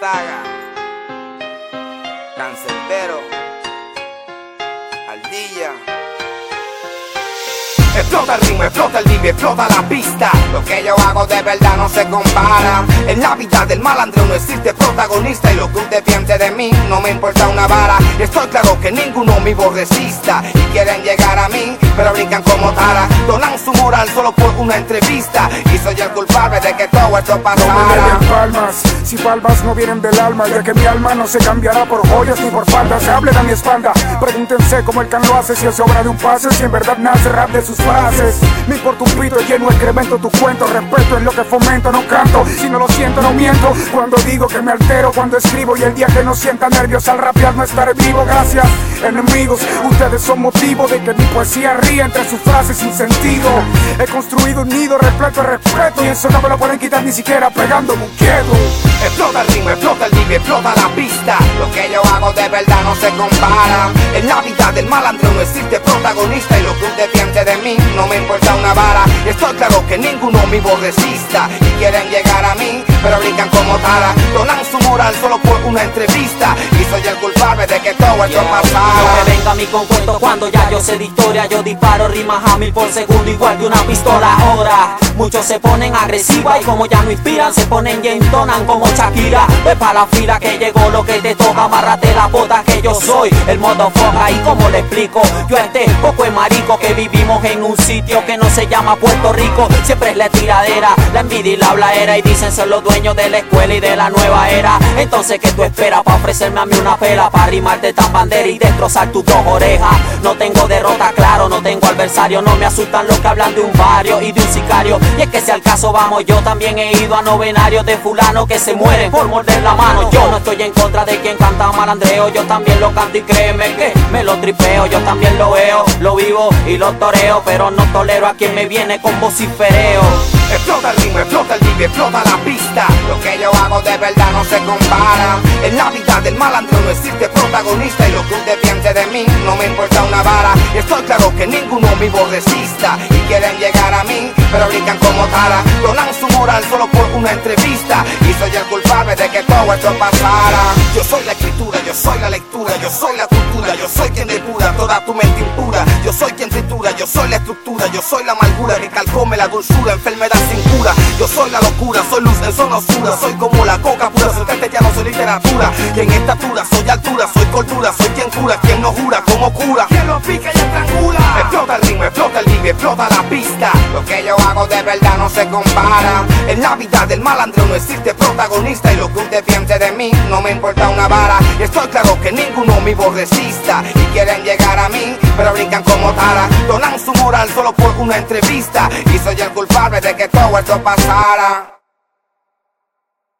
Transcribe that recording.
Saga, Cancerbero, Ardilla. Explota el ritmo, explota el beat, explota la pista. Lo que yo hago de verdad no se compara. En la vida del malandro no existe protagonista, y lo que usted piense de mí no me importa una vara. Estoy claro que ninguno mi voz resista, Y quieren llegar a mí, pero brincan como tara. donan su moral solo por una entrevista, Y soy el culpable de que todo esto No me pasara. den palmas, si palmas no vienen del alma, ya que mi alma no se cambiará por joyas ni por faldas. Se hablen a mi espalda, pregúntense cómo el can lo hace, si es obra de un pase, si en verdad nace rap de sus frases. Me importa un pito, lleno excremento tu cuento, respeto es lo que fomento, no canto, si no lo siento no miento. Cuando digo que me altero cuando escribo, y el día que no sienta nervios al rapear no estaré vivo. Gracias, enemigos, ustedes son motivo de que mi poesía ríe entre sus frases sin sentido. He construido un nido repleto de respeto, y eso no me lo pueden quitar ni siquiera pegándome un quieto. explota el ritmo, explota el beat, explota la pista. Lo que yo hago de verdad no se compara. En la vida del malandro no existe protagonista, Y lo que usted piense de mí no me importa una vara. estoy claro que ninguno mi voz resista, Y quieren llegar a mí, pero brincan como tara. donan su moral solo por una entrevista, Y soy el culpable de que todo esto No pasara. me venga mi concuento cuando ya yo sé de historia. Yo disparo rimas a 1000 por segundo, igual que una pistola. Ahora muchos se ponen agresivas, y como ya no inspiran, se ponen y entonan como Shakira. Ve pa' la fila que llegó lo que te toca, amárrate la bota que yo soy el modo foca. Y como le explico, yo poco de marico que vivimos en un sitio que no se llama Puerto Rico. Siempre es la tiradera, la envidia y la habladera, y dicen ser los dueños de la escuela y de la nueva era. Entonces, ¿qué tú esperas pa' ofrecerme a mí una pela? Pa' rimarte tan bandera y destrozar tus dos orejas. No tengo derrota, claro, no tengo adversario. No me asustan los que hablan de un barrio y de un sicario. Y es que si al caso vamos, yo también he ido a novenarios de fulano que se mueren por morder la mano. Yo no estoy en contra de quien canta malandreo, yo también lo canto y créeme que me lo tripeo. Yo también lo veo, lo vivo y lo toreo, pero no tolero a quien me viene con vocifereo. explota el ritmo, explota el beat, explota la pista. Lo que yo hago de verdad no se compara. En la vida del malandro no existe protagonista, Y lo que usted piense de mí no me importa una vara. estoy claro que ninguno mi voz resista, Y quieren llegar a mí, pero brincan como tara. donan su moral solo por una entrevista, Y soy el culpable de que todo esto pasara. yo soy la escritura, yo soy la lectura, yo soy la cultura, yo soy quien depura toda tu mente impura, yo soy quien tritura, yo soy la estructura, yo soy la amargura que calcome la dulzura, enfermedad sin cura, yo soy la locura, soy luz en zona oscura, soy como la coca pura, soy castellano, soy literatura, y en estatura soy altura, soy cordura, soy quien cura, quien no jura, como cura, quien lo pica y estrangula. Explota el ritmo, explota el beat, explota la pista. Lo que yo hago de verdad no se compara. En la vida del malandro no existe protagonista, Y lo que usted piense de mí no me importa una vara. estoy claro que ninguno mi voz resista, Y quieren llegar a mí, pero brincan como tara. donan su moral solo por una entrevista, Y soy el culpable de que todo esto pasara.